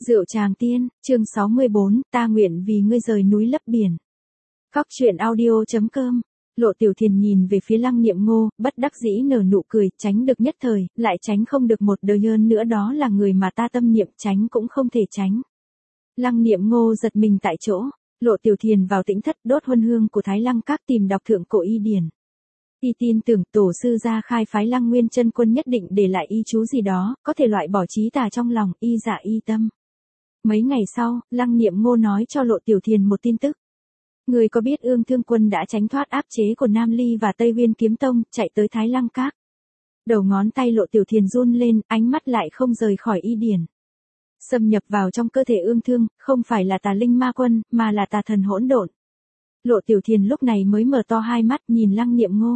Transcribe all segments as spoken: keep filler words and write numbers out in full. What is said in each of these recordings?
Rượu Tràng Tiên, chương sáu mươi bốn, ta nguyện vì ngươi rời núi lấp biển. Cóc truyện audio chấm com. Lộ Tiểu Thiền nhìn về phía Lăng Niệm Ngô, bất đắc dĩ nở nụ cười, tránh được nhất thời, lại tránh không được một đời hơn nữa, đó là người mà ta tâm niệm, tránh cũng không thể tránh. Lăng Niệm Ngô giật mình tại chỗ. Lộ Tiểu Thiền vào tĩnh thất đốt huân hương của Thái Lăng Các, tìm đọc thượng cổ y điển. Y tin tưởng tổ sư gia khai phái Lăng Nguyên chân quân nhất định để lại y chú gì đó, có thể loại bỏ trí tà trong lòng, y dạ y tâm. Mấy ngày sau, Lăng Niệm Ngô nói cho Lộ Tiểu Thiền một tin tức. Người có biết Ương Thương Quân đã tránh thoát áp chế của Nam Ly và Tây Nguyên Kiếm Tông, chạy tới Thái Lăng Các. Đầu ngón tay Lộ Tiểu Thiền run lên, ánh mắt lại không rời khỏi y điển. Xâm nhập vào trong cơ thể Ương Thương, không phải là tà linh ma quân, mà là tà thần hỗn độn. Lộ Tiểu Thiền lúc này mới mở to hai mắt nhìn Lăng Niệm Ngô.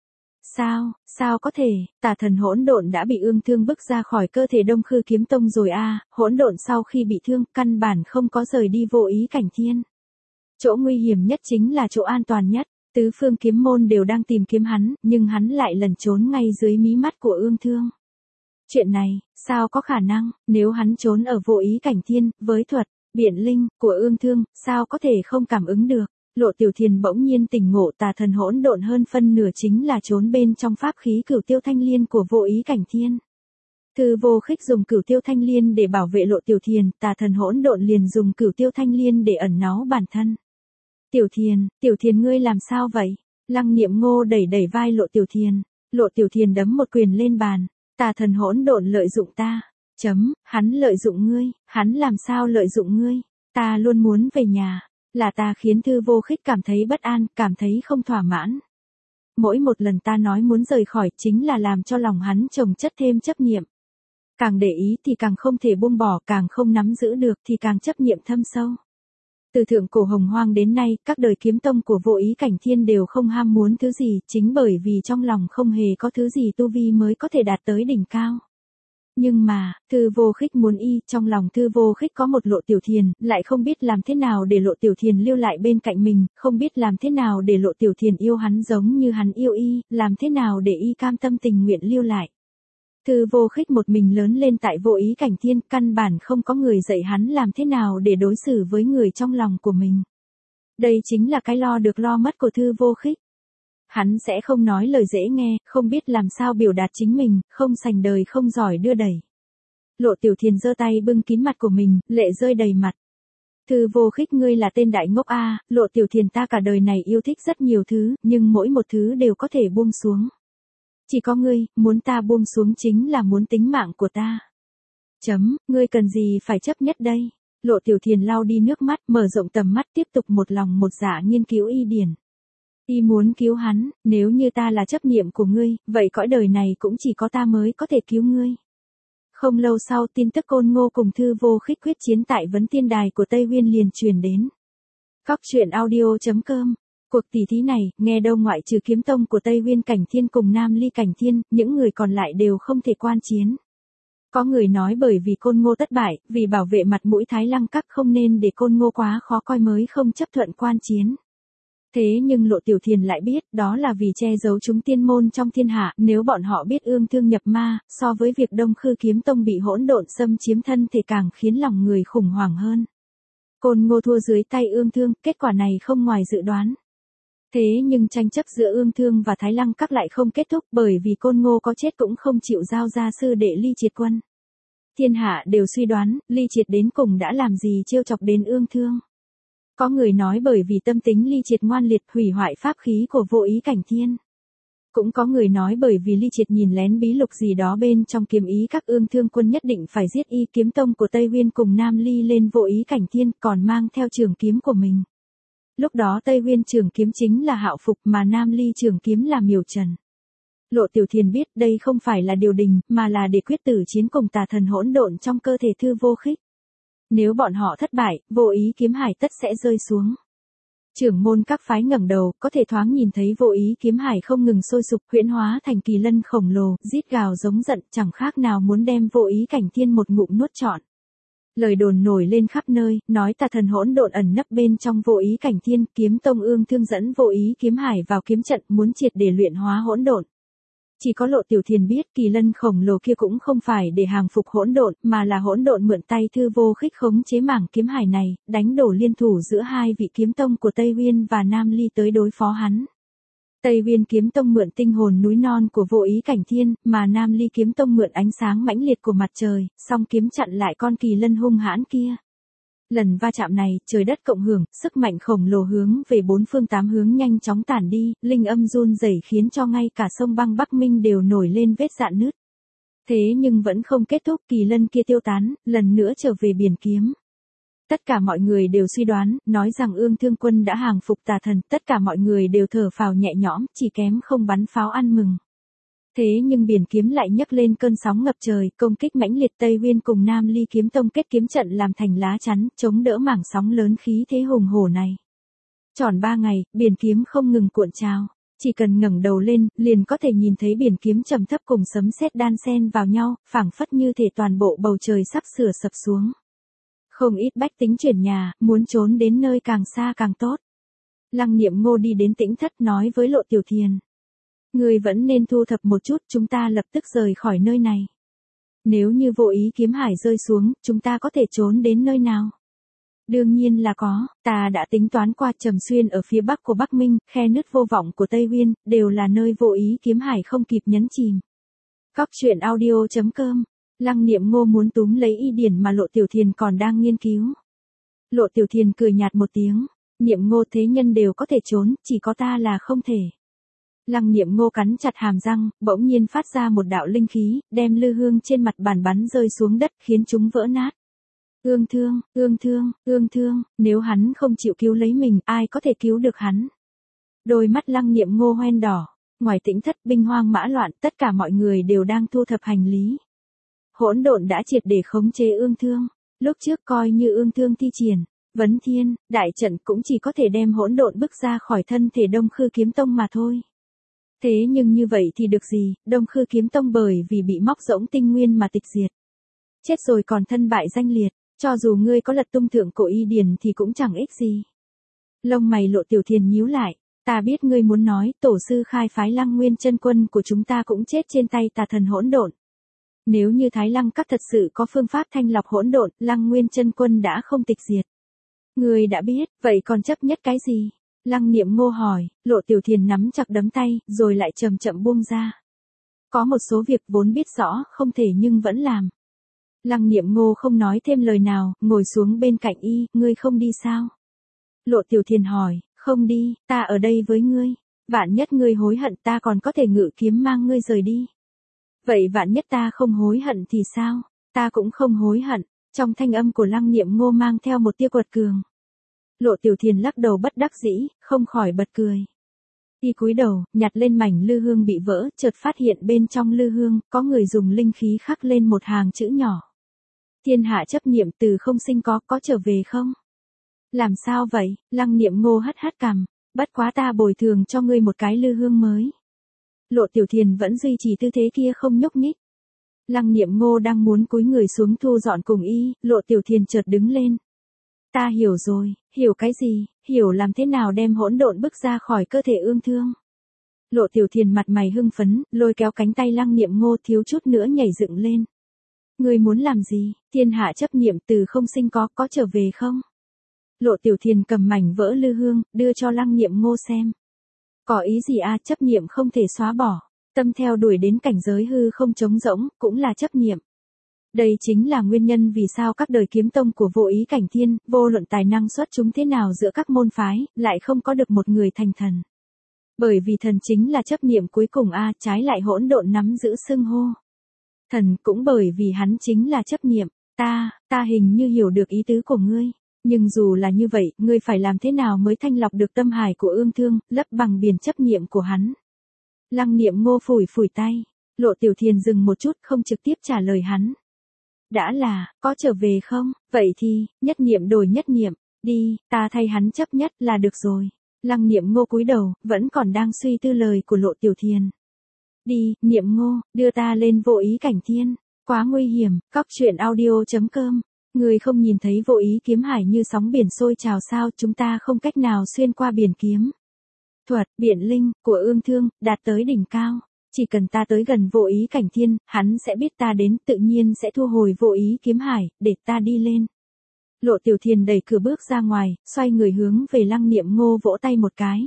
Sao, sao có thể, tà thần hỗn độn đã bị Ương Thương bức ra khỏi cơ thể Đông Khư Kiếm Tông rồi à, hỗn độn sau khi bị thương, căn bản không có rời đi Vô Ý Cảnh Thiên. Chỗ nguy hiểm nhất chính là chỗ an toàn nhất, tứ phương kiếm môn đều đang tìm kiếm hắn, nhưng hắn lại lẩn trốn ngay dưới mí mắt của Ương Thương. Chuyện này, sao có khả năng, nếu hắn trốn ở Vô Ý Cảnh Thiên, với thuật, biện linh, của Ương Thương, sao có thể không cảm ứng được. Lộ Tiểu Thiền bỗng nhiên tỉnh ngộ, tà thần hỗn độn hơn phân nửa chính là trốn bên trong pháp khí Cửu Tiêu Thanh Liên của Vô Ý Cảnh Thiên. Thư Vô Khích dùng Cửu Tiêu Thanh Liên để bảo vệ Lộ Tiểu Thiền, tà thần hỗn độn liền dùng Cửu Tiêu Thanh Liên để ẩn náu bản thân. Tiểu Thiền, Tiểu Thiền ngươi làm sao vậy? Lăng Niệm Ngô đẩy đẩy vai Lộ Tiểu Thiền. Lộ Tiểu Thiền đấm một quyền lên bàn. Tà thần hỗn độn lợi dụng ta. Chấm, hắn lợi dụng ngươi, hắn làm sao lợi dụng ngươi? Ta luôn muốn về nhà. Là ta khiến Thư Vô Khích cảm thấy bất an, cảm thấy không thỏa mãn. Mỗi một lần ta nói muốn rời khỏi chính là làm cho lòng hắn chồng chất thêm chấp niệm. Càng để ý thì càng không thể buông bỏ, càng không nắm giữ được thì càng chấp niệm thâm sâu. Từ thượng cổ hồng hoang đến nay, các đời kiếm tông của Vô Ý Cảnh Thiên đều không ham muốn thứ gì, chính bởi vì trong lòng không hề có thứ gì tu vi mới có thể đạt tới đỉnh cao. Nhưng mà, Thư Vô Khích muốn y, trong lòng Thư Vô Khích có một Lộ Tiểu Thiền, lại không biết làm thế nào để Lộ Tiểu Thiền lưu lại bên cạnh mình, không biết làm thế nào để Lộ Tiểu Thiền yêu hắn giống như hắn yêu y, làm thế nào để y cam tâm tình nguyện lưu lại. Thư Vô Khích một mình lớn lên tại Vô Ý Cảnh Thiên, căn bản không có người dạy hắn làm thế nào để đối xử với người trong lòng của mình. Đây chính là cái lo được lo mất của Thư Vô Khích. Hắn sẽ không nói lời dễ nghe, không biết làm sao biểu đạt chính mình, không sành đời không giỏi đưa đẩy. Lộ Tiểu Thiền giơ tay bưng kín mặt của mình, lệ rơi đầy mặt. Thư Vô Khích ngươi là tên đại ngốc a, Lộ Tiểu Thiền ta cả đời này yêu thích rất nhiều thứ, nhưng mỗi một thứ đều có thể buông xuống. Chỉ có ngươi, muốn ta buông xuống chính là muốn tính mạng của ta. Chấm, ngươi cần gì phải chấp nhất đây? Lộ Tiểu Thiền lau đi nước mắt, mở rộng tầm mắt tiếp tục một lòng một dạ nghiên cứu y điển. Y muốn cứu hắn, nếu như ta là chấp niệm của ngươi, vậy cõi đời này cũng chỉ có ta mới có thể cứu ngươi. Không lâu sau tin tức Côn Ngô cùng Thư Vô Khích quyết chiến tại Vấn Tiên Đài của Tây Nguyên liền truyền đến. Cóc truyện audio chấm com. Cuộc tỷ thí này, nghe đâu ngoại trừ kiếm tông của Tây Nguyên Cảnh Thiên cùng Nam Ly Cảnh Thiên, những người còn lại đều không thể quan chiến. Có người nói bởi vì Côn Ngô thất bại, vì bảo vệ mặt mũi Thái Lăng Các không nên để Côn Ngô quá khó coi mới không chấp thuận quan chiến. Thế nhưng Lộ Tiểu Thiền lại biết, đó là vì che giấu chúng tiên môn trong thiên hạ, nếu bọn họ biết Ương Thương nhập ma, so với việc Đông Khư Kiếm Tông bị hỗn độn xâm chiếm thân thì càng khiến lòng người khủng hoảng hơn. Côn Ngô thua dưới tay Ương Thương, kết quả này không ngoài dự đoán. Thế nhưng tranh chấp giữa Ương Thương và Thái Lăng Các lại không kết thúc, bởi vì Côn Ngô có chết cũng không chịu giao ra sư đệ Ly Triệt Quân. Thiên hạ đều suy đoán, Ly Triệt đến cùng đã làm gì trêu chọc đến Ương Thương. Có người nói bởi vì tâm tính Ly Triệt ngoan liệt hủy hoại pháp khí của Vô Ý Cảnh Thiên. Cũng có người nói bởi vì Ly Triệt nhìn lén bí lục gì đó bên trong kiếm ý các Ương Thương quân nhất định phải giết y, kiếm tông của Tây Nguyên cùng Nam Ly lên Vô Ý Cảnh Thiên, còn mang theo trường kiếm của mình. Lúc đó Tây Nguyên trường kiếm chính là Hạo Phục mà Nam Ly trường kiếm là Miểu Trần. Lộ Tiểu Thiền biết đây không phải là điều đình, mà là để quyết tử chiến cùng tà thần hỗn độn trong cơ thể Thư Vô Khích. Nếu bọn họ thất bại, Vô Ý kiếm hải tất sẽ rơi xuống. Trưởng môn các phái ngẩng đầu, có thể thoáng nhìn thấy Vô Ý kiếm hải không ngừng sôi sục, huyễn hóa thành kỳ lân khổng lồ, rít gào giống giận, chẳng khác nào muốn đem Vô Ý Cảnh Thiên một ngụm nuốt trọn. Lời đồn nổi lên khắp nơi, nói tà thần hỗn độn ẩn nấp bên trong Vô Ý Cảnh Thiên, kiếm tông Ương Thương dẫn Vô Ý kiếm hải vào kiếm trận, muốn triệt để luyện hóa hỗn độn. Chỉ có Lộ Tiểu Thiền biết kỳ lân khổng lồ kia cũng không phải để hàng phục hỗn độn, mà là hỗn độn mượn tay Thư Vô Khích khống chế mảng kiếm hải này, đánh đổ liên thủ giữa hai vị kiếm tông của Tây Uyên và Nam Ly tới đối phó hắn. Tây Uyên kiếm tông mượn tinh hồn núi non của Vô Ý Cảnh Thiên, mà Nam Ly kiếm tông mượn ánh sáng mãnh liệt của mặt trời, song kiếm chặn lại con kỳ lân hung hãn kia. Lần va chạm này, trời đất cộng hưởng, sức mạnh khổng lồ hướng về bốn phương tám hướng nhanh chóng tản đi, linh âm run rẩy khiến cho ngay cả sông băng Bắc Minh đều nổi lên vết rạn nứt. Thế nhưng vẫn không kết thúc, kỳ lân kia tiêu tán, lần nữa trở về biển kiếm. Tất cả mọi người đều suy đoán, nói rằng Ương Thương Quân đã hàng phục tà thần, tất cả mọi người đều thở phào nhẹ nhõm, chỉ kém không bắn pháo ăn mừng. Thế nhưng biển kiếm lại nhấc lên cơn sóng ngập trời, công kích mãnh liệt. Tây Uyên cùng Nam Ly kiếm tông kết kiếm trận làm thành lá chắn, chống đỡ mảng sóng lớn khí thế hùng hổ này. Tròn ba ngày, biển kiếm không ngừng cuộn trào, chỉ cần ngẩng đầu lên, liền có thể nhìn thấy biển kiếm trầm thấp cùng sấm sét đan xen vào nhau, phảng phất như thể toàn bộ bầu trời sắp sửa sập xuống. Không ít bách tính chuyển nhà, muốn trốn đến nơi càng xa càng tốt. Lăng Niệm Ngô đi đến Tĩnh Thất nói với Lộ Tiểu Thiền. Người vẫn nên thu thập một chút, chúng ta lập tức rời khỏi nơi này. Nếu như Vô Ý kiếm hải rơi xuống, chúng ta có thể trốn đến nơi nào? Đương nhiên là có, ta đã tính toán qua. Trầm Xuyên ở phía bắc của Bắc Minh, khe nứt vô vọng của Tây Uyên, đều là nơi Vô Ý kiếm hải không kịp nhấn chìm. Cóc truyện audio chấm com. Lăng Niệm Ngô muốn túm lấy y điển mà Lộ Tiểu Thiền còn đang nghiên cứu. Lộ Tiểu Thiền cười nhạt một tiếng. Niệm Ngô thế nhân đều có thể trốn, chỉ có ta là không thể. Lăng Niệm Ngô cắn chặt hàm răng, bỗng nhiên phát ra một đạo linh khí, đem lư hương trên mặt bàn bắn rơi xuống đất, khiến chúng vỡ nát. Ương Thương, Ương Thương, Ương Thương, nếu hắn không chịu cứu lấy mình, ai có thể cứu được hắn? Đôi mắt Lăng Niệm Ngô hoen đỏ. Ngoài Tĩnh Thất binh hoang mã loạn, tất cả mọi người đều đang thu thập hành lý. Hỗn độn đã triệt để khống chế Ương Thương. Lúc trước coi như Ương Thương thi triển Vấn Thiên đại trận cũng chỉ có thể đem hỗn độn bức ra khỏi thân thể Đông Khư kiếm tông mà thôi. Thế nhưng như vậy thì được gì, Đông Khư kiếm tông bởi vì bị móc rỗng tinh nguyên mà tịch diệt. Chết rồi còn thân bại danh liệt, cho dù ngươi có lật tung thượng cổ y điển thì cũng chẳng ích gì. Lông mày Lộ Tiểu Thiền nhíu lại, ta biết ngươi muốn nói, tổ sư khai phái Lăng Nguyên chân quân của chúng ta cũng chết trên tay tà thần hỗn độn. Nếu như Thái Lăng Các thật sự có phương pháp thanh lọc hỗn độn, Lăng Nguyên chân quân đã không tịch diệt. Ngươi đã biết, vậy còn chấp nhất cái gì? Lăng Niệm Ngô hỏi. Lộ Tiểu Thiền nắm chặt đấm tay, rồi lại chậm chậm buông ra. Có một số việc vốn biết rõ, không thể nhưng vẫn làm. Lăng Niệm Ngô không nói thêm lời nào, ngồi xuống bên cạnh y. Ngươi không đi sao? Lộ Tiểu Thiền hỏi. Không đi, ta ở đây với ngươi. Vạn nhất ngươi hối hận, ta còn có thể ngự kiếm mang ngươi rời đi. Vậy vạn nhất ta không hối hận thì sao? Ta cũng không hối hận. Trong thanh âm của Lăng Niệm Ngô mang theo một tia quật cường. Lộ Tiểu Thiền lắc đầu bất đắc dĩ, không khỏi bật cười. Y cúi đầu, nhặt lên mảnh lư hương bị vỡ, chợt phát hiện bên trong lư hương, có người dùng linh khí khắc lên một hàng chữ nhỏ. Thiên hạ chấp niệm từ không sinh có, có trở về không? Làm sao vậy? Lăng Niệm Ngô hất hất cằm, bất quá ta bồi thường cho ngươi một cái lư hương mới. Lộ Tiểu Thiền vẫn duy trì tư thế kia không nhúc nhích. Lăng Niệm Ngô đang muốn cúi người xuống thu dọn cùng y, Lộ Tiểu Thiền chợt đứng lên. Ta hiểu rồi, hiểu cái gì, hiểu làm thế nào đem hỗn độn bức ra khỏi cơ thể Ương Thương. Lộ Tiểu Thiền mặt mày hưng phấn, lôi kéo cánh tay Lăng Niệm Ngô thiếu chút nữa nhảy dựng lên. Ngươi muốn làm gì? Thiên hạ chấp niệm từ không sinh có, có trở về không? Lộ Tiểu Thiền cầm mảnh vỡ lư hương, đưa cho Lăng Niệm Ngô xem. Có ý gì à? Chấp niệm không thể xóa bỏ. Tâm theo đuổi đến cảnh giới hư không trống rỗng, cũng là chấp niệm. Đây chính là nguyên nhân vì sao các đời kiếm tông của Vô Ý Cảnh Thiên, vô luận tài năng xuất chúng thế nào giữa các môn phái, lại không có được một người thành thần. Bởi vì thần chính là chấp niệm cuối cùng a, trái lại hỗn độn nắm giữ xưng hô. Thần cũng bởi vì hắn chính là chấp niệm. Ta, ta hình như hiểu được ý tứ của ngươi. Nhưng dù là như vậy, ngươi phải làm thế nào mới thanh lọc được tâm hải của Ương Thương, lấp bằng biển chấp niệm của hắn? Lăng Niệm Ngô phủi phủi tay. Lộ Tiểu Thiền dừng một chút, không trực tiếp trả lời hắn. Đã là, có trở về không? Vậy thì, nhất niệm đổi nhất niệm, đi, ta thay hắn chấp nhất là được rồi. Lăng Niệm Ngô cúi đầu, vẫn còn đang suy tư lời của Lộ Tiểu Thiền. Đi, Niệm Ngô, đưa ta lên Vô Ý Cảnh Thiên. Quá nguy hiểm. Cóc truyện audio chấm com. Người không nhìn thấy Vô Ý kiếm hải như sóng biển sôi trào sao? Chúng ta không cách nào xuyên qua biển kiếm thuật, biển linh của Ương Thương đạt tới đỉnh cao. Chỉ cần ta tới gần vô ý cảnh thiên, hắn sẽ biết ta đến, tự nhiên sẽ thu hồi vô ý kiếm hải, để ta đi lên. Lộ Tiểu Thiền đẩy cửa bước ra ngoài, xoay người hướng về Lăng Niệm Ngô vỗ tay một cái.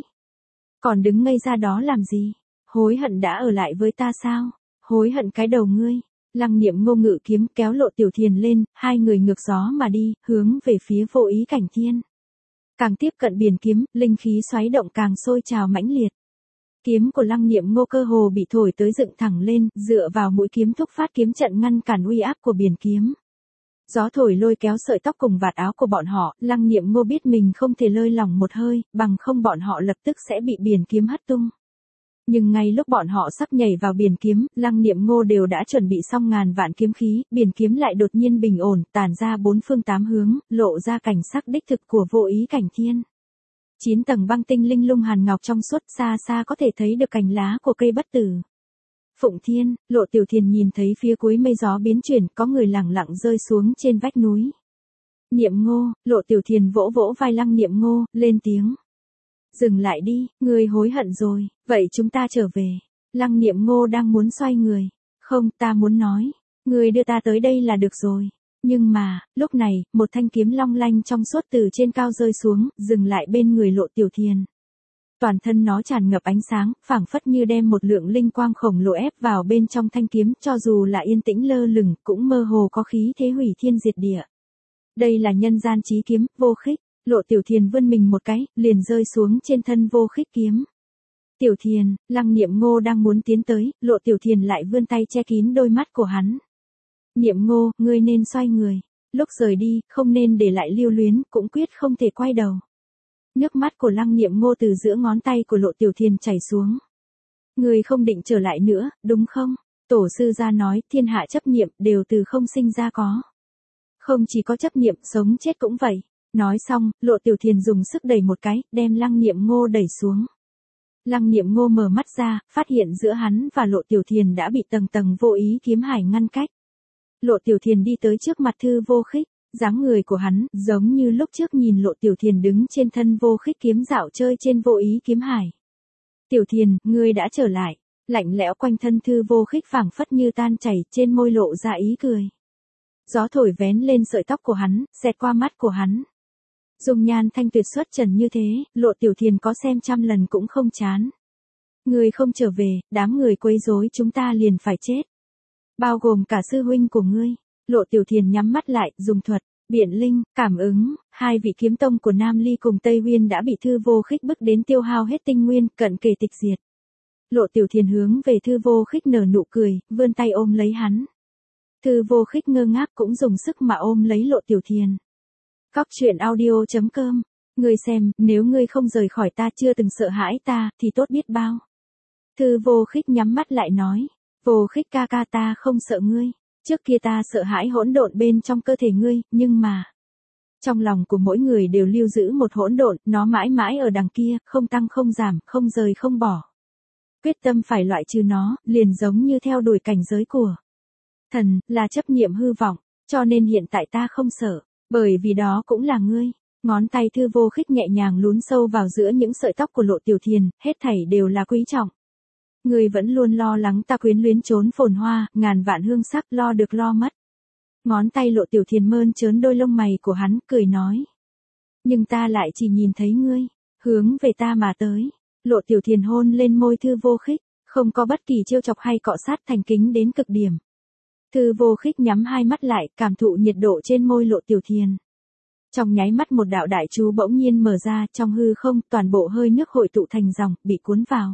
Còn đứng ngây ra đó làm gì? Hối hận đã ở lại với ta sao? Hối hận cái đầu ngươi. Lăng Niệm Ngô ngự kiếm kéo Lộ Tiểu Thiền lên, hai người ngược gió mà đi, hướng về phía vô ý cảnh thiên. Càng tiếp cận biển kiếm, linh khí xoáy động càng sôi trào mãnh liệt. Kiếm của Lăng Niệm Ngô cơ hồ bị thổi tới dựng thẳng lên, dựa vào mũi kiếm thúc phát kiếm trận ngăn cản uy áp của biển kiếm. Gió thổi lôi kéo sợi tóc cùng vạt áo của bọn họ, Lăng Niệm Ngô biết mình không thể lơi lỏng một hơi, bằng không bọn họ lập tức sẽ bị biển kiếm hất tung. Nhưng ngay lúc bọn họ sắp nhảy vào biển kiếm, Lăng Niệm Ngô đều đã chuẩn bị xong ngàn vạn kiếm khí, biển kiếm lại đột nhiên bình ổn, tản ra bốn phương tám hướng, lộ ra cảnh sắc đích thực của vô ý cảnh thiên. Chín tầng băng tinh linh lung hàn ngọc trong suốt, xa xa có thể thấy được cành lá của cây bất tử. Phụng Thiên, Lộ Tiểu Thiền nhìn thấy phía cuối mây gió biến chuyển, có người lẳng lặng rơi xuống trên vách núi. Niệm Ngô, Lộ Tiểu Thiền vỗ vỗ vai Lăng Niệm Ngô, lên tiếng. Dừng lại đi, ngươi hối hận rồi, vậy chúng ta trở về. Lăng Niệm Ngô đang muốn xoay người. Không, ta muốn nói, ngươi đưa ta tới đây là được rồi. Nhưng mà, lúc này, một thanh kiếm long lanh trong suốt từ trên cao rơi xuống, dừng lại bên người Lộ Tiểu Thiền. Toàn thân nó tràn ngập ánh sáng, phảng phất như đem một lượng linh quang khổng lồ ép vào bên trong thanh kiếm, cho dù là yên tĩnh lơ lửng, cũng mơ hồ có khí thế hủy thiên diệt địa. Đây là nhân gian chí kiếm, Vô Khích. Lộ Tiểu Thiền vươn mình một cái, liền rơi xuống trên thân Vô Khích kiếm. Tiểu Thiền, Lăng Niệm Ngô đang muốn tiến tới, Lộ Tiểu Thiền lại vươn tay che kín đôi mắt của hắn. Niệm Ngô, ngươi nên xoay người. Lúc rời đi, không nên để lại lưu luyến, cũng quyết không thể quay đầu. Nước mắt của Lăng Niệm Ngô từ giữa ngón tay của Lộ Tiểu Thiền chảy xuống. Ngươi không định trở lại nữa, đúng không? Tổ sư gia nói, thiên hạ chấp niệm đều từ không sinh ra có. Không chỉ có chấp niệm, sống chết cũng vậy. Nói xong, Lộ Tiểu Thiền dùng sức đẩy một cái, đem Lăng Niệm Ngô đẩy xuống. Lăng Niệm Ngô mở mắt ra, phát hiện giữa hắn và Lộ Tiểu Thiền đã bị tầng tầng vô ý kiếm hải ngăn cách. Lộ Tiểu Thiền đi tới trước mặt Thư Vô Khích, dáng người của hắn, giống như lúc trước nhìn Lộ Tiểu Thiền đứng trên thân Vô Khích kiếm dạo chơi trên vô ý kiếm hải. Tiểu Thiền, ngươi đã trở lại. Lạnh lẽo quanh thân Thư Vô Khích phảng phất như tan chảy, trên môi lộ ra ý cười. Gió thổi vén lên sợi tóc của hắn, xẹt qua mắt của hắn. Dung nhan thanh tuyệt xuất trần như thế, Lộ Tiểu Thiền có xem trăm lần cũng không chán. Ngươi không trở về, đám người quấy rối chúng ta liền phải chết. Bao gồm cả sư huynh của ngươi. Lộ Tiểu Thiền nhắm mắt lại, dùng thuật, biện linh, cảm ứng, hai vị kiếm tông của Nam Ly cùng Tây Huyên đã bị Thư Vô Khích bức đến tiêu hao hết tinh nguyên, cận kề tịch diệt. Lộ Tiểu Thiền hướng về Thư Vô Khích nở nụ cười, vươn tay ôm lấy hắn. Thư Vô Khích ngơ ngác cũng dùng sức mà ôm lấy Lộ Tiểu Thiền. Cóc truyện audio chấm com. Ngươi xem, nếu ngươi không rời khỏi ta, chưa từng sợ hãi ta, thì tốt biết bao. Thư Vô Khích nhắm mắt lại nói. Vô Khích ca ca, ta không sợ ngươi. Trước kia ta sợ hãi hỗn độn bên trong cơ thể ngươi, nhưng mà... Trong lòng của mỗi người đều lưu giữ một hỗn độn, nó mãi mãi ở đằng kia, không tăng không giảm, không rời không bỏ. Quyết tâm phải loại trừ nó, liền giống như theo đuổi cảnh giới của thần, là chấp niệm hư vọng, cho nên hiện tại ta không sợ, bởi vì đó cũng là ngươi. Ngón tay Thư Vô Khích nhẹ nhàng lún sâu vào giữa những sợi tóc của Lộ Tiểu Thiền, hết thảy đều là quý trọng. Ngươi vẫn luôn lo lắng ta quyến luyến trốn phồn hoa, ngàn vạn hương sắc, lo được lo mất. Ngón tay Lộ Tiểu Thiền mơn trớn đôi lông mày của hắn, cười nói. Nhưng ta lại chỉ nhìn thấy ngươi, hướng về ta mà tới. Lộ Tiểu Thiền hôn lên môi Thư Vô Khích, không có bất kỳ trêu chọc hay cọ sát, thành kính đến cực điểm. Thư Vô Khích nhắm hai mắt lại, cảm thụ nhiệt độ trên môi Lộ Tiểu Thiền. Trong nháy mắt một đạo đại chú bỗng nhiên mở ra, trong hư không, toàn bộ hơi nước hội tụ thành dòng, bị cuốn vào.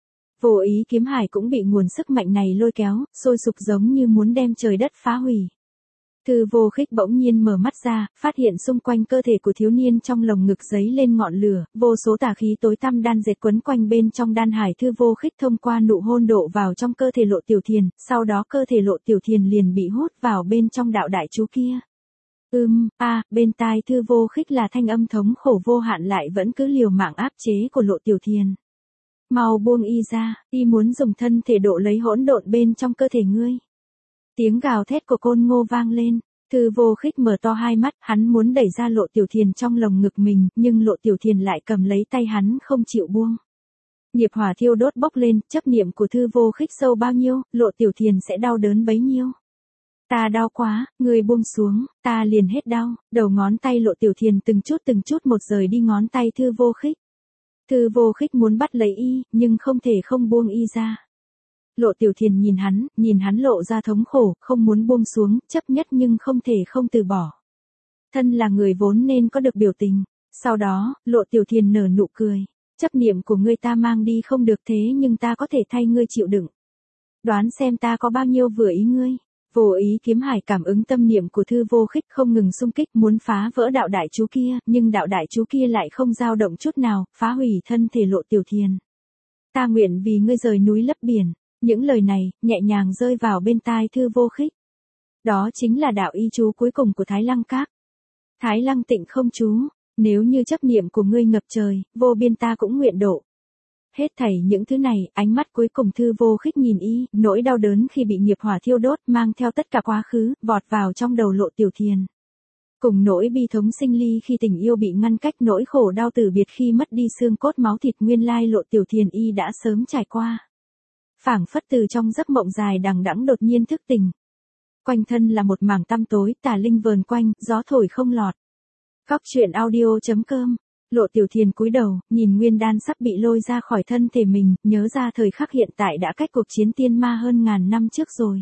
Vô ý kiếm hải cũng bị nguồn sức mạnh này lôi kéo, sôi sục giống như muốn đem trời đất phá hủy. Thư Vô Khích bỗng nhiên mở mắt ra, phát hiện xung quanh cơ thể của thiếu niên trong lồng ngực giấy lên ngọn lửa, vô số tà khí tối tăm đan dệt quấn quanh bên trong đan hải. Thư Vô Khích thông qua nụ hôn độ vào trong cơ thể Lộ Tiểu Thiền, sau đó cơ thể Lộ Tiểu Thiền liền bị hút vào bên trong đạo đại chú kia. Ưm, a, à, bên tai Thư Vô Khích là thanh âm thống khổ vô hạn lại vẫn cứ liều mạng áp chế của Lộ Tiểu Thiền. Mau buông y ra, y muốn dùng thân thể độ lấy hỗn độn bên trong cơ thể ngươi. Tiếng gào thét của Côn Ngô vang lên, Thư Vô Khích mở to hai mắt, hắn muốn đẩy ra Lộ Tiểu Thiền trong lồng ngực mình, nhưng Lộ Tiểu Thiền lại cầm lấy tay hắn không chịu buông. Nghiệp hỏa thiêu đốt bốc lên, chấp niệm của Thư Vô Khích sâu bao nhiêu, Lộ Tiểu Thiền sẽ đau đớn bấy nhiêu. Ta đau quá, người buông xuống, ta liền hết đau, đầu ngón tay Lộ Tiểu Thiền từng chút từng chút một rời đi ngón tay Thư Vô Khích. Thư Vô Khích muốn bắt lấy y, nhưng không thể không buông y ra. Lộ Tiểu Thiền nhìn hắn, nhìn hắn lộ ra thống khổ, không muốn buông xuống, chấp nhất nhưng không thể không từ bỏ. Thân là người vốn nên có được biểu tình. Sau đó, Lộ Tiểu Thiền nở nụ cười. Chấp niệm của ngươi ta mang đi không được thế nhưng ta có thể thay ngươi chịu đựng. Đoán xem ta có bao nhiêu vừa ý ngươi. Vô ý kiếm hải cảm ứng tâm niệm của Thư Vô Khích không ngừng xung kích muốn phá vỡ đạo đại chú kia, nhưng đạo đại chú kia lại không dao động chút nào, phá hủy thân thể Lộ Tiểu Thiền. Ta nguyện vì ngươi rời núi lấp biển. Những lời này, nhẹ nhàng rơi vào bên tai Thư Vô Khích. Đó chính là đạo y chú cuối cùng của Thái Lăng Các. Thái Lăng Tịnh không chú, nếu như chấp niệm của ngươi ngập trời, vô biên ta cũng nguyện độ. Hết thảy những thứ này, ánh mắt cuối cùng Thư Vô Khích nhìn y, nỗi đau đớn khi bị nghiệp hỏa thiêu đốt mang theo tất cả quá khứ, vọt vào trong đầu Lộ Tiểu Thiền. Cùng nỗi bi thống sinh ly khi tình yêu bị ngăn cách, nỗi khổ đau tử biệt khi mất đi xương cốt máu thịt, nguyên lai Lộ Tiểu Thiền y đã sớm trải qua. Phảng phất từ trong giấc mộng dài đằng đẵng đột nhiên thức tỉnh. Quanh thân là một mảng tăm tối, tà linh vờn quanh, gió thổi không lọt. Góc truyện audio chấm com. Lộ Tiểu Thiền cúi đầu, nhìn nguyên đan sắp bị lôi ra khỏi thân thể mình, nhớ ra thời khắc hiện tại đã cách cuộc chiến tiên ma hơn ngàn năm trước rồi.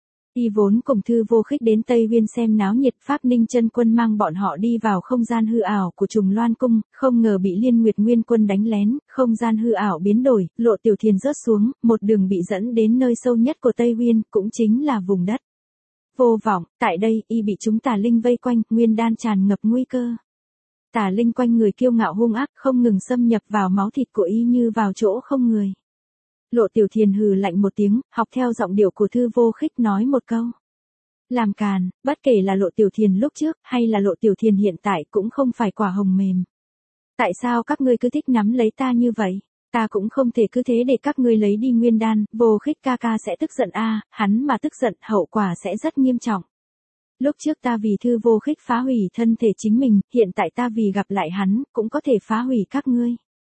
Y vốn cùng Thư Vô Khích đến Tây Nguyên xem náo nhiệt, Pháp Ninh Chân Quân mang bọn họ đi vào không gian hư ảo của Trùng Loan Cung, không ngờ bị Liên Nguyệt Nguyên Quân đánh lén, không gian hư ảo biến đổi, Lộ Tiểu Thiền rớt xuống, một đường bị dẫn đến nơi sâu nhất của Tây Nguyên, cũng chính là vùng đất vô vọng. Tại đây, y bị chúng tà linh vây quanh, nguyên đan tràn ngập nguy cơ. Tà linh quanh người kiêu ngạo hung ác, không ngừng xâm nhập vào máu thịt của y như vào chỗ không người. Lộ Tiểu Thiền hừ lạnh một tiếng, học theo giọng điệu của Thư Vô Khích nói một câu. Làm càn, bất kể là Lộ Tiểu Thiền lúc trước, hay là Lộ Tiểu Thiền hiện tại cũng không phải quả hồng mềm. Tại sao các ngươi cứ thích nắm lấy ta như vậy? Ta cũng không thể cứ thế để các ngươi lấy đi nguyên đan, Vô Khích ca ca sẽ tức giận a, à, hắn mà tức giận, hậu quả sẽ rất nghiêm trọng. Lúc trước ta vì Thư Vô Khích phá hủy thân thể chính mình, hiện tại ta vì gặp lại hắn, cũng có thể phá hủy các ngươi.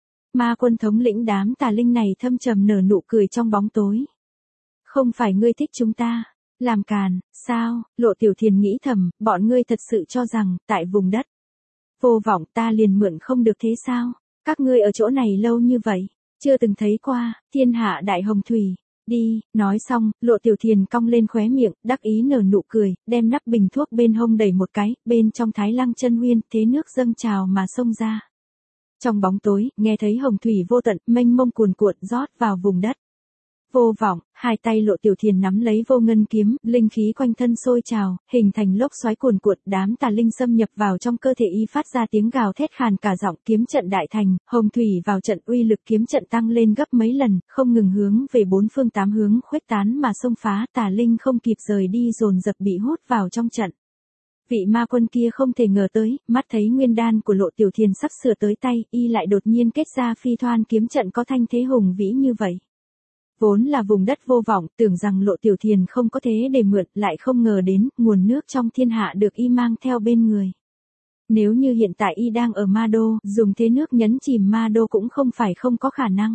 Ma Quân thống lĩnh đám tà linh này thâm trầm nở nụ cười trong bóng tối. Không phải ngươi thích chúng ta, làm càn, sao? Lộ Tiểu Thiền nghĩ thầm, bọn ngươi thật sự cho rằng, tại vùng đất vô vọng ta liền mượn không được thế sao? Các ngươi ở chỗ này lâu như vậy, chưa từng thấy qua, thiên hạ đại hồng thủy. Đi, nói xong, Lộ Tiểu Thiền cong lên khóe miệng, đắc ý nở nụ cười, đem nắp bình thuốc bên hông đẩy một cái, bên trong Thái Lăng Chân Nguyên, thế nước dâng trào mà xông ra. Trong bóng tối, nghe thấy hồng thủy vô tận, mênh mông cuồn cuộn rót vào vùng đất vô vọng, hai tay Lộ Tiểu Thiền nắm lấy vô ngân kiếm, linh khí quanh thân sôi trào, hình thành lốc xoáy cuồn cuộn, đám tà linh xâm nhập vào trong cơ thể y phát ra tiếng gào thét khàn cả giọng, kiếm trận đại thành, hồng thủy vào trận, uy lực kiếm trận tăng lên gấp mấy lần, không ngừng hướng về bốn phương tám hướng khuếch tán mà xông phá, tà linh không kịp rời đi dồn dập bị hút vào trong trận. Vị ma quân kia không thể ngờ tới, mắt thấy nguyên đan của Lộ Tiểu Thiền sắp sửa tới tay, y lại đột nhiên kết ra phi thoan kiếm trận có thanh thế hùng vĩ như vậy. Vốn là vùng đất vô vọng, tưởng rằng Lộ Tiểu Thiền không có thế để mượn, lại không ngờ đến, nguồn nước trong thiên hạ được y mang theo bên người. Nếu như hiện tại y đang ở Ma Đô, dùng thế nước nhấn chìm Ma Đô cũng không phải không có khả năng.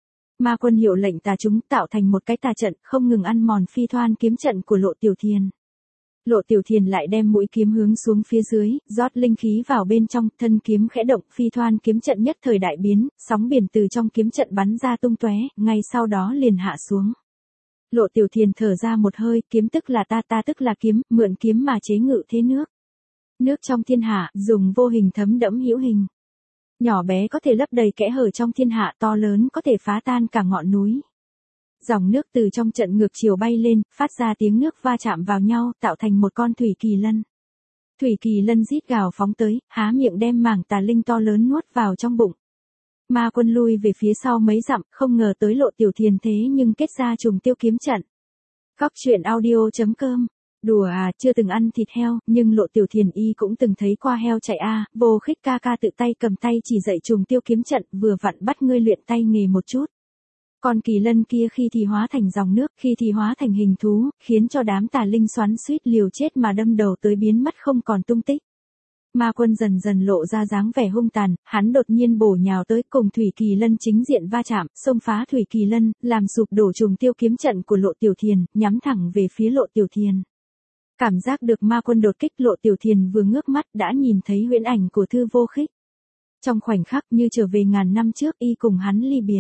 Ma Quân hiệu lệnh tà chúng tạo thành một cái tà trận, không ngừng ăn mòn phi thoan kiếm trận của Lộ Tiểu Thiền. Lộ Tiểu Thiền lại đem mũi kiếm hướng xuống phía dưới, rót linh khí vào bên trong, thân kiếm khẽ động, phi thoan kiếm trận nhất thời đại biến, sóng biển từ trong kiếm trận bắn ra tung tóe, ngay sau đó liền hạ xuống. Lộ Tiểu Thiền thở ra một hơi, kiếm tức là ta, ta tức là kiếm, mượn kiếm mà chế ngự thế nước. Nước trong thiên hạ, dùng vô hình thấm đẫm hữu hình. Nhỏ bé có thể lấp đầy kẽ hở trong thiên hạ, to lớn có thể phá tan cả ngọn núi. Dòng nước từ trong trận ngược chiều bay lên, phát ra tiếng nước va chạm vào nhau, tạo thành một con thủy kỳ lân. Thủy kỳ lân rít gào phóng tới, há miệng đem mảng tà linh to lớn nuốt vào trong bụng. Ma Quân lui về phía sau mấy dặm, không ngờ tới Lộ Tiểu Thiền thế nhưng kết ra trùng tiêu kiếm trận. Góc truyện audio chấm com. Đùa à, chưa từng ăn thịt heo, nhưng Lộ Tiểu Thiền y cũng từng thấy qua heo chạy a, à, Vô Khích ca ca tự tay cầm tay chỉ dạy trùng tiêu kiếm trận, vừa vặn bắt ngươi luyện tay nghề một chút. Con kỳ lân kia khi thì hóa thành dòng nước, khi thì hóa thành hình thú, khiến cho đám tà linh xoắn suýt liều chết mà đâm đầu tới biến mất không còn tung tích. Ma Quân dần dần lộ ra dáng vẻ hung tàn, hắn đột nhiên bổ nhào tới cùng Thủy Kỳ Lân chính diện va chạm, xông phá Thủy Kỳ Lân, làm sụp đổ trùng tiêu kiếm trận của Lộ Tiểu Thiền, nhắm thẳng về phía Lộ Tiểu Thiền. Cảm giác được Ma Quân đột kích, Lộ Tiểu Thiền vừa ngước mắt đã nhìn thấy huyễn ảnh của Thư Vô Khích. Trong khoảnh khắc như trở về ngàn năm trước, y cùng hắn ly biệt.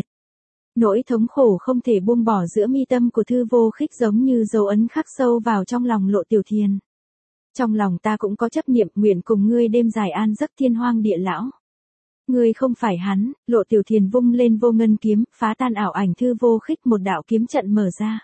Nỗi thống khổ không thể buông bỏ giữa mi tâm của Thư Vô Khích giống như dấu ấn khắc sâu vào trong lòng Lộ Tiểu Thiền. Trong lòng ta cũng có chấp niệm, nguyện cùng ngươi đêm dài an giấc thiên hoang địa lão. Ngươi không phải hắn. Lộ Tiểu Thiền vung lên vô ngân kiếm, phá tan ảo ảnh Thư Vô Khích, một đạo kiếm trận mở ra.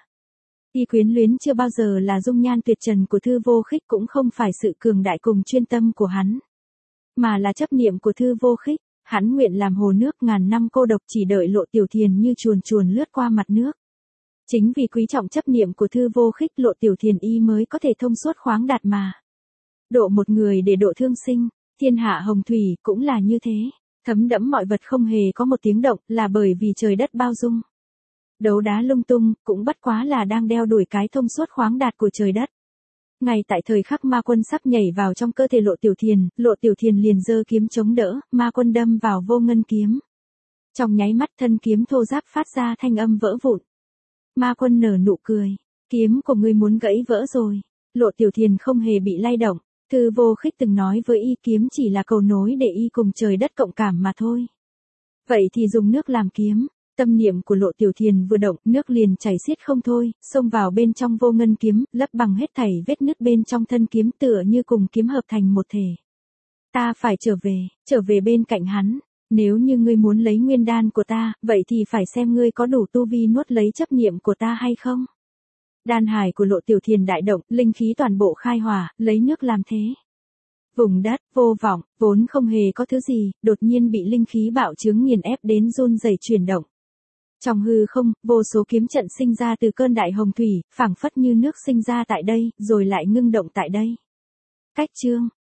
Y quyến luyến chưa bao giờ là dung nhan tuyệt trần của Thư Vô Khích, cũng không phải sự cường đại cùng chuyên tâm của hắn, mà là chấp niệm của Thư Vô Khích. Hắn nguyện làm hồ nước ngàn năm cô độc, chỉ đợi Lộ Tiểu Thiền như chuồn chuồn lướt qua mặt nước. Chính vì quý trọng chấp niệm của Thư Vô Khích, Lộ Tiểu Thiền y mới có thể thông suốt khoáng đạt mà độ một người để độ thương sinh. Thiên hạ hồng thủy cũng là như thế, thấm đẫm mọi vật không hề có một tiếng động, là bởi vì trời đất bao dung. Đấu đá lung tung, cũng bất quá là đang đeo đuổi cái thông suốt khoáng đạt của trời đất. Ngay tại thời khắc Ma Quân sắp nhảy vào trong cơ thể Lộ Tiểu Thiền, Lộ Tiểu Thiền liền giơ kiếm chống đỡ, Ma Quân đâm vào vô ngân kiếm. Trong nháy mắt thân kiếm thô ráp phát ra thanh âm vỡ vụn. Ma Quân nở nụ cười, kiếm của ngươi muốn gãy vỡ rồi. Lộ Tiểu Thiền không hề bị lay động. Thư Vô Khích từng nói với y, kiếm chỉ là cầu nối để y cùng trời đất cộng cảm mà thôi. Vậy thì dùng nước làm kiếm. Tâm niệm của Lộ Tiểu Thiền vừa động, nước liền chảy xiết không thôi, xông vào bên trong vô ngân kiếm, lấp bằng hết thảy vết nứt bên trong thân kiếm, tựa như cùng kiếm hợp thành một thể. Ta phải trở về, trở về bên cạnh hắn. Nếu như ngươi muốn lấy nguyên đan của ta, vậy thì phải xem ngươi có đủ tu vi nuốt lấy chấp niệm của ta hay không. Đan hải của Lộ Tiểu Thiền đại động, linh khí toàn bộ khai hỏa, lấy nước làm thế. Vùng đất vô vọng, vốn không hề có thứ gì, đột nhiên bị linh khí bạo chướng nghiền ép đến run rẩy chuyển động. Trong hư không, vô số kiếm trận sinh ra từ cơn đại hồng thủy, phảng phất như nước sinh ra tại đây, rồi lại ngưng động tại đây. Cách chương